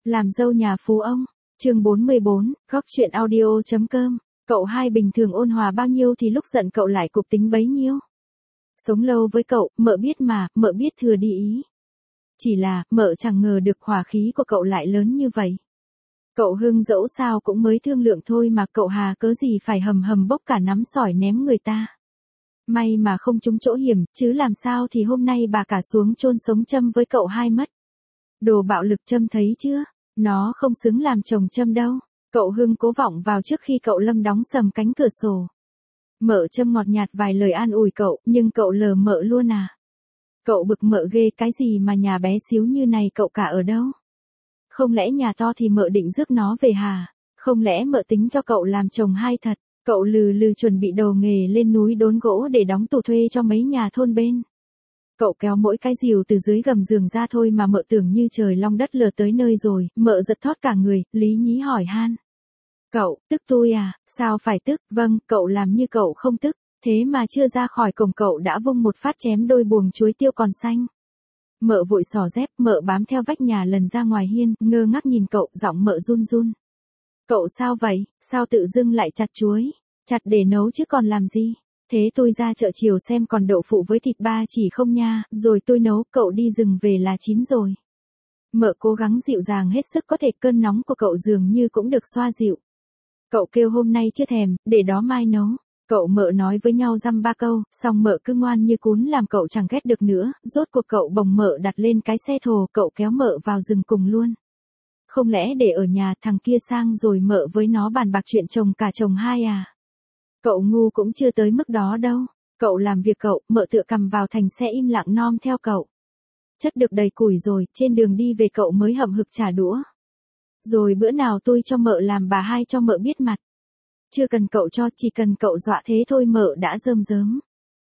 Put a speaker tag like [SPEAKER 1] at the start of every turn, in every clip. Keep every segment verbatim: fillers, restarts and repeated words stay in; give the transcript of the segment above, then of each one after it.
[SPEAKER 1] Làm dâu nhà phú ông, chương bốn mươi bốn, góc chuyện audio.com, cậu hai bình thường ôn hòa bao nhiêu thì lúc giận cậu lại cục tính bấy nhiêu. Sống lâu với cậu, mợ biết mà, mợ biết thừa đi ý. Chỉ là, mợ chẳng ngờ được hỏa khí của cậu lại lớn như vậy. Cậu Hưng dẫu sao cũng mới thương lượng thôi mà cậu Hà cớ gì phải hầm hầm bốc cả nắm sỏi ném người ta. May mà không trúng chỗ hiểm, chứ làm sao thì hôm nay bà cả xuống chôn sống Trâm với cậu hai mất. Đồ bạo lực Trâm thấy chưa, nó không xứng làm chồng Trâm đâu. Cậu Hưng cố vọng vào trước khi cậu Lâm đóng sầm cánh cửa sổ. Mợ Trâm ngọt nhạt vài lời an ủi cậu, nhưng cậu lờ mợ luôn à. Cậu bực mợ ghê, cái gì mà nhà bé xíu như này cậu cả ở đâu? Không lẽ nhà to thì mợ định rước nó về hà? Không lẽ mợ tính cho cậu làm chồng hai thật? Cậu lừ lừ chuẩn bị đầu nghề lên núi đốn gỗ để đóng tù thuê cho mấy nhà thôn bên. Cậu kéo mỗi cái rìu từ dưới gầm giường ra thôi mà mợ tưởng như trời long đất lở tới nơi rồi, mợ giật thót cả người, lý nhí hỏi han. Cậu, tức tôi à, sao phải tức, vâng, cậu làm như cậu không tức, thế mà chưa ra khỏi cổng cậu đã vung một phát chém đôi buồng chuối tiêu còn xanh. Mợ vội xỏ dép, mợ bám theo vách nhà lần ra ngoài hiên, ngơ ngác nhìn cậu, giọng mợ run run. Cậu sao vậy, sao tự dưng lại chặt chuối, chặt để nấu chứ còn làm gì? Thế tôi ra chợ chiều xem còn đậu phụ với thịt ba chỉ không nha, rồi tôi nấu, cậu đi rừng về là chín rồi. Mợ cố gắng dịu dàng hết sức có thể, cơn nóng của cậu dường như cũng được xoa dịu. Cậu kêu hôm nay chưa thèm, để đó mai nấu. Cậu mợ nói với nhau dăm ba câu, xong mợ cứ ngoan như cún làm cậu chẳng ghét được nữa, rốt cuộc cậu bồng mợ đặt lên cái xe thồ, cậu kéo mợ vào rừng cùng luôn. Không lẽ để ở nhà thằng kia sang rồi mợ với nó bàn bạc chuyện chồng cả chồng hai à? Cậu ngu cũng chưa tới mức đó đâu. Cậu làm việc cậu, mợ tựa cầm vào thành xe im lặng nom theo cậu. Chất được đầy củi rồi, trên đường đi về cậu mới hậm hực trả đũa. Rồi bữa nào tôi cho mợ làm bà hai cho mợ biết mặt. Chưa cần cậu cho, chỉ cần cậu dọa thế thôi mợ đã rơm rớm.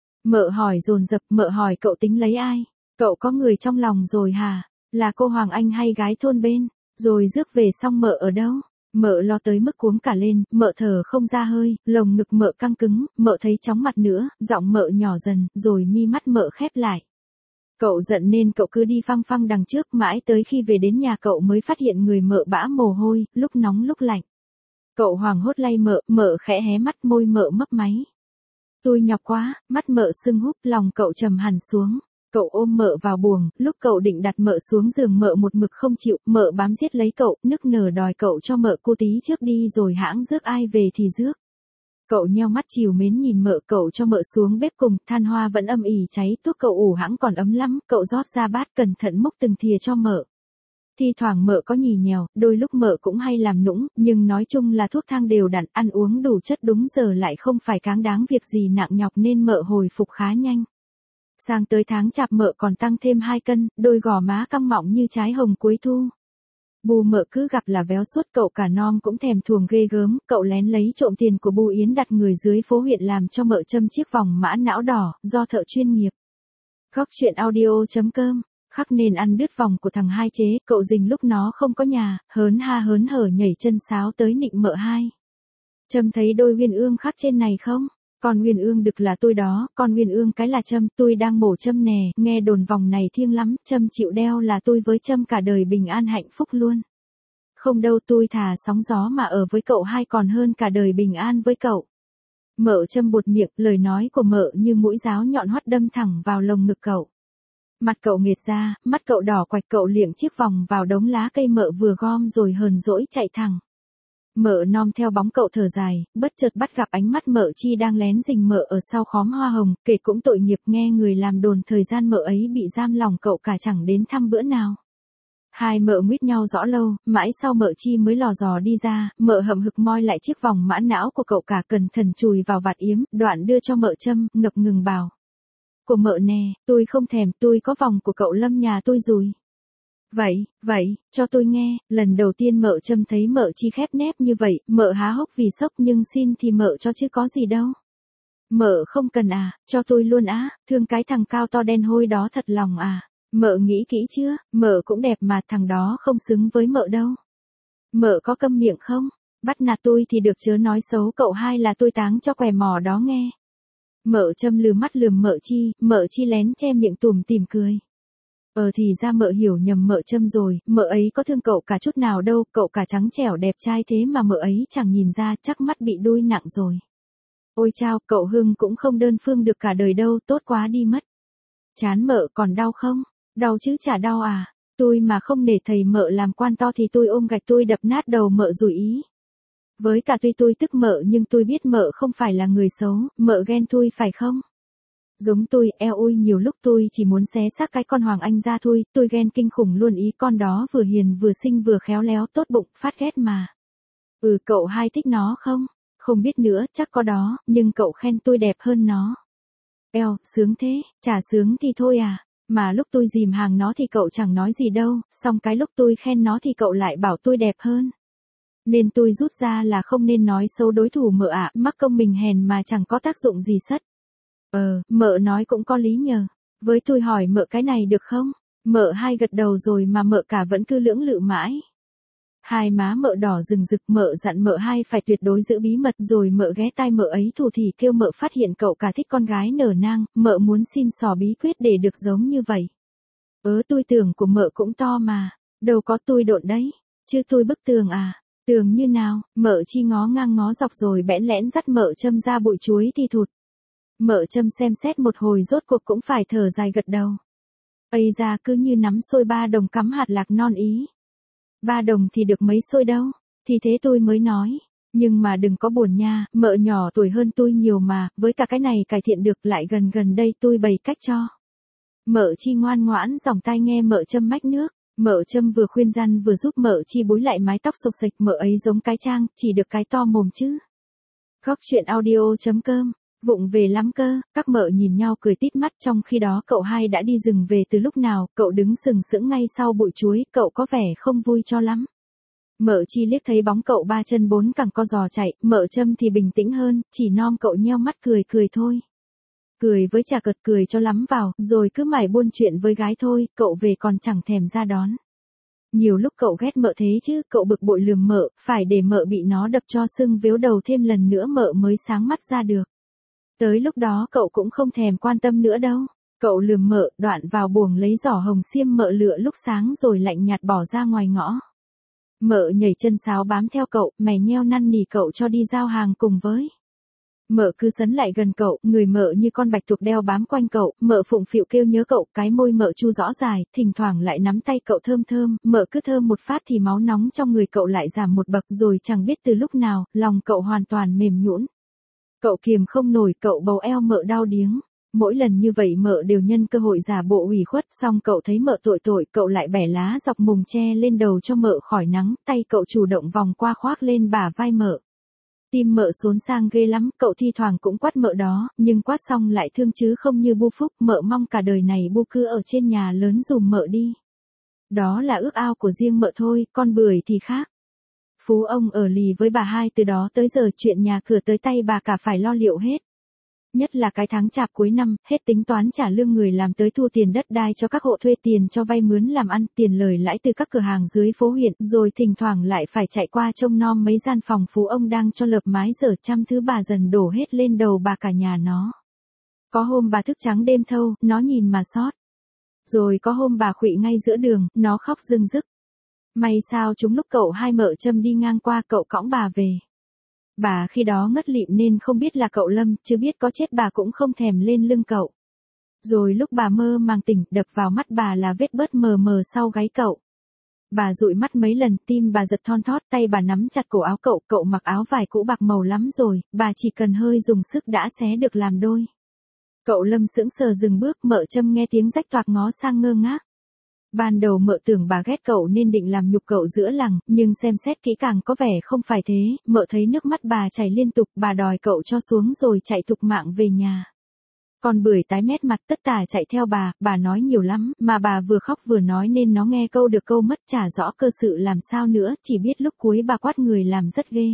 [SPEAKER 1] Mợ hỏi dồn dập, mợ hỏi cậu tính lấy ai? Cậu có người trong lòng rồi hả? Là cô Hoàng Anh hay gái thôn bên? Rồi rước về xong mợ ở đâu? Mợ lo tới mức cuống cả lên, mợ thở không ra hơi, lồng ngực mợ căng cứng, mợ thấy chóng mặt nữa, giọng mợ nhỏ dần, rồi mi mắt mợ khép lại. Cậu giận nên cậu cứ đi phăng phăng đằng trước, mãi tới khi về đến nhà cậu mới phát hiện người mợ bã mồ hôi, lúc nóng lúc lạnh. Cậu hoảng hốt lay mợ, mợ khẽ hé mắt, môi mợ mấp máy. Tôi nhọc quá, mắt mợ sưng húp, lòng cậu trầm hẳn xuống. Cậu ôm mợ vào buồng, lúc cậu định đặt mợ xuống giường mợ một mực không chịu, mợ bám giết lấy cậu, nức nở đòi cậu cho mợ cô tí trước đi rồi hãng rước ai về thì rước. Cậu nheo mắt trìu mến nhìn mợ, cậu cho mợ xuống bếp cùng, than hoa vẫn âm ỉ cháy, thuốc cậu ủ hãng còn ấm lắm, cậu rót ra bát cẩn thận múc từng thìa cho mợ. Thi thoảng mợ có nhì nhèo, đôi lúc mợ cũng hay làm nũng, nhưng nói chung là thuốc thang đều đặn, ăn uống đủ chất đúng giờ lại không phải cáng đáng việc gì nặng nhọc nên mợ hồi phục khá nhanh. Sang tới tháng chạp mợ còn tăng thêm hai cân, đôi gò má căng mọng như trái hồng cuối thu. Bù mợ cứ gặp là véo suốt, cậu cả non cũng thèm thuồng ghê gớm, cậu lén lấy trộm tiền của Bù Yến đặt người dưới phố huyện làm cho mợ Trâm chiếc vòng mã não đỏ, do thợ chuyên nghiệp. Góc chuyện audio.com, khắc nên ăn đứt vòng của thằng hai chế, cậu Dình lúc nó không có nhà, hớn ha hớn hở nhảy chân sáo tới nịnh mợ hai. Trâm thấy đôi uyên ương khắc trên này không? Con uyên ương đực là tôi đó, con uyên ương cái là Trâm, tôi đang mổ Trâm nè, nghe đồn vòng này thiêng lắm, Trâm chịu đeo là tôi với Trâm cả đời bình an hạnh phúc luôn. Không đâu, tôi thà sóng gió mà ở với cậu hai còn hơn cả đời bình an với cậu. Mợ Trâm buột miệng, lời nói của mợ như mũi giáo nhọn hoắt đâm thẳng vào lồng ngực cậu. Mặt cậu nghệt ra, mắt cậu đỏ quạch, cậu liệng chiếc vòng vào đống lá cây mợ vừa gom rồi hờn dỗi chạy thẳng. Mợ nom theo bóng cậu thở dài, bất chợt bắt gặp ánh mắt mợ Chi đang lén rình mợ ở sau khóm hoa hồng, kể cũng tội nghiệp, nghe người làm đồn thời gian mợ ấy bị giam lòng cậu cả chẳng đến thăm bữa nào. Hai mợ nguýt nhau rõ lâu, mãi sau mợ Chi mới lò dò đi ra, mợ hậm hực moi lại chiếc vòng mã não của cậu cả cẩn thận chùi vào vạt yếm, đoạn đưa cho mợ Trâm, ngập ngừng bảo. Của mợ nè, tôi không thèm, tôi có vòng của cậu Lâm nhà tôi rồi. Vậy, vậy, cho tôi nghe, lần đầu tiên mợ Trâm thấy mợ Chi khép nép như vậy, mợ há hốc vì sốc, nhưng xin thì mợ cho chứ có gì đâu. Mợ không cần à, cho tôi luôn á, thương cái thằng cao to đen hôi đó thật lòng à. Mợ nghĩ kỹ chưa, mợ cũng đẹp mà thằng đó không xứng với mợ đâu. Mợ có câm miệng không? Bắt nạt tôi thì được chớ nói xấu cậu hai là tôi táng cho què mò đó nghe. Mợ Trâm lừ mắt lườm mợ Chi, mợ Chi lén che miệng tủm tỉm cười. Ờ thì ra mợ hiểu nhầm mợ Trâm rồi, mợ ấy có thương cậu cả chút nào đâu, cậu cả trắng trẻo đẹp trai thế mà mợ ấy chẳng nhìn ra, chắc mắt bị đui nặng rồi. Ôi chao, cậu Hưng cũng không đơn phương được cả đời đâu, tốt quá đi mất. Chán mợ còn đau không? Đau chứ chả đau à? Tôi mà không nể thầy mợ làm quan to thì tôi ôm gạch tôi đập nát đầu mợ rồi ý. Với cả tuy tôi tức mợ nhưng tôi biết mợ không phải là người xấu, mợ ghen tôi phải không? Giống tôi, eo ôi nhiều lúc tôi chỉ muốn xé xác cái con Hoàng Anh ra thôi, tôi ghen kinh khủng luôn ý, con đó vừa hiền vừa xinh vừa khéo léo tốt bụng, phát ghét mà. Ừ cậu hai thích nó không? Không biết nữa, chắc có đó, nhưng cậu khen tôi đẹp hơn nó. Eo, sướng thế, chả sướng thì thôi à, mà lúc tôi dìm hàng nó thì cậu chẳng nói gì đâu, xong cái lúc tôi khen nó thì cậu lại bảo tôi đẹp hơn. Nên tôi rút ra là không nên nói xấu đối thủ mợ ạ, mắc công mình hèn mà chẳng có tác dụng gì sất. Ờ, mợ nói cũng có lý nhờ. Với tôi hỏi mợ cái này được không? Mợ hai gật đầu rồi mà mợ cả vẫn cứ lưỡng lự mãi. Hai má mợ đỏ rừng rực, mợ dặn mợ hai phải tuyệt đối giữ bí mật, rồi mợ ghé tai mợ ấy thủ thỉ kêu mợ phát hiện cậu cả thích con gái nở nang, mợ muốn xin xỏ bí quyết để được giống như vậy. Ớ tôi tưởng của mợ cũng to mà, đâu có tôi độn đấy, chứ tôi bức tường à, tường như nào, mợ chi ngó ngang ngó dọc rồi bẽn lẽn dắt mợ Trâm ra bụi chuối thì thụt. Mợ Trâm xem xét một hồi rốt cuộc cũng phải thở dài gật đầu. Ây ra cứ như nắm xôi ba đồng cắm hạt lạc non ý. Ba đồng thì được mấy xôi đâu, thì thế tôi mới nói. Nhưng mà đừng có buồn nha, mợ nhỏ tuổi hơn tôi nhiều mà, với cả cái này cải thiện được lại gần gần đây tôi bày cách cho. Mợ chi ngoan ngoãn dòng tai nghe mợ Trâm mách nước, mợ Trâm vừa khuyên răn vừa giúp mợ chi búi lại mái tóc xộc xệch, mợ ấy giống cái trang, chỉ được cái to mồm chứ. Góc truyện audio chấm com Vụng về lắm cơ, các mợ nhìn nhau cười tít mắt, trong khi đó cậu hai đã đi rừng về từ lúc nào, cậu đứng sừng sững ngay sau bụi chuối, cậu có vẻ không vui cho lắm. Mợ chi liếc thấy bóng cậu ba chân bốn cẳng co giò chạy, mợ Trâm thì bình tĩnh hơn, chỉ nom cậu nheo mắt cười cười thôi. Cười với chả cợt cười cho lắm vào, rồi cứ mải buôn chuyện với gái thôi, cậu về còn chẳng thèm ra đón. Nhiều lúc cậu ghét mợ thế chứ, cậu bực bội lườm mợ, phải để mợ bị nó đập cho sưng vếu đầu thêm lần nữa mợ mới sáng mắt ra được. Tới lúc đó cậu cũng không thèm quan tâm nữa đâu. Cậu lườm mợ, đoạn vào buồng lấy giỏ hồng xiêm mợ lựa lúc sáng rồi lạnh nhạt bỏ ra ngoài ngõ. Mợ nhảy chân sáo bám theo cậu, mè nheo năn nỉ cậu cho đi giao hàng cùng với. Mợ cứ sấn lại gần cậu, người mợ như con bạch tuộc đeo bám quanh cậu, mợ phụng phịu kêu nhớ cậu, cái môi mợ chu rõ dài, thỉnh thoảng lại nắm tay cậu thơm thơm, mợ cứ thơm một phát thì máu nóng trong người cậu lại giảm một bậc, rồi chẳng biết từ lúc nào, lòng cậu hoàn toàn mềm nhũn. Cậu kiềm không nổi, cậu bầu eo mợ đau điếng. Mỗi lần như vậy mợ đều nhân cơ hội giả bộ ủy khuất, xong cậu thấy mợ tội tội, cậu lại bẻ lá dọc mùng tre lên đầu cho mợ khỏi nắng, tay cậu chủ động vòng qua khoác lên bả vai mợ. Tim mợ xốn sang ghê lắm, cậu thi thoảng cũng quát mợ đó, nhưng quát xong lại thương chứ không như bu phúc, mợ mong cả đời này bu cứ ở trên nhà lớn dùm mợ đi. Đó là ước ao của riêng mợ thôi, con bưởi thì khác. Phú ông ở lì với bà hai từ đó tới giờ chuyện nhà cửa tới tay bà cả phải lo liệu hết. Nhất là cái tháng chạp cuối năm, hết tính toán trả lương người làm tới thu tiền đất đai cho các hộ thuê, tiền cho vay mướn làm ăn, tiền lời lãi từ các cửa hàng dưới phố huyện, rồi thỉnh thoảng lại phải chạy qua trông nom mấy gian phòng phú ông đang cho lợp mái dở, trăm thứ bà dần đổ hết lên đầu bà cả nhà nó. Có hôm bà thức trắng đêm thâu, nó nhìn mà xót. Rồi có hôm bà khuỵu ngay giữa đường, nó khóc rưng rức. May sao chúng lúc cậu hai mợ Trâm đi ngang qua cậu cõng bà về. Bà khi đó ngất lịm nên không biết là cậu Lâm, chứ biết có chết bà cũng không thèm lên lưng cậu. Rồi lúc bà mơ màng tỉnh, đập vào mắt bà là vết bớt mờ mờ sau gáy cậu. Bà dụi mắt mấy lần, tim bà giật thon thót, tay bà nắm chặt cổ áo cậu, cậu mặc áo vải cũ bạc màu lắm rồi, bà chỉ cần hơi dùng sức đã xé được làm đôi. Cậu Lâm sững sờ dừng bước, mợ Trâm nghe tiếng rách toạc ngó sang ngơ ngác. Ban đầu mợ tưởng bà ghét cậu nên định làm nhục cậu giữa làng, nhưng xem xét kỹ càng có vẻ không phải thế, mợ thấy nước mắt bà chảy liên tục, bà đòi cậu cho xuống rồi chạy thục mạng về nhà. Con bưởi tái mét mặt tất tả chạy theo bà, bà nói nhiều lắm, mà bà vừa khóc vừa nói nên nó nghe câu được câu mất, chả rõ cơ sự làm sao nữa, chỉ biết lúc cuối bà quát người làm rất ghê.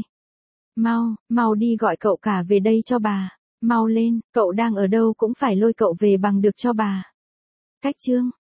[SPEAKER 1] Mau, mau đi gọi cậu cả về đây cho bà, mau lên, cậu đang ở đâu cũng phải lôi cậu về bằng được cho bà. Cách chương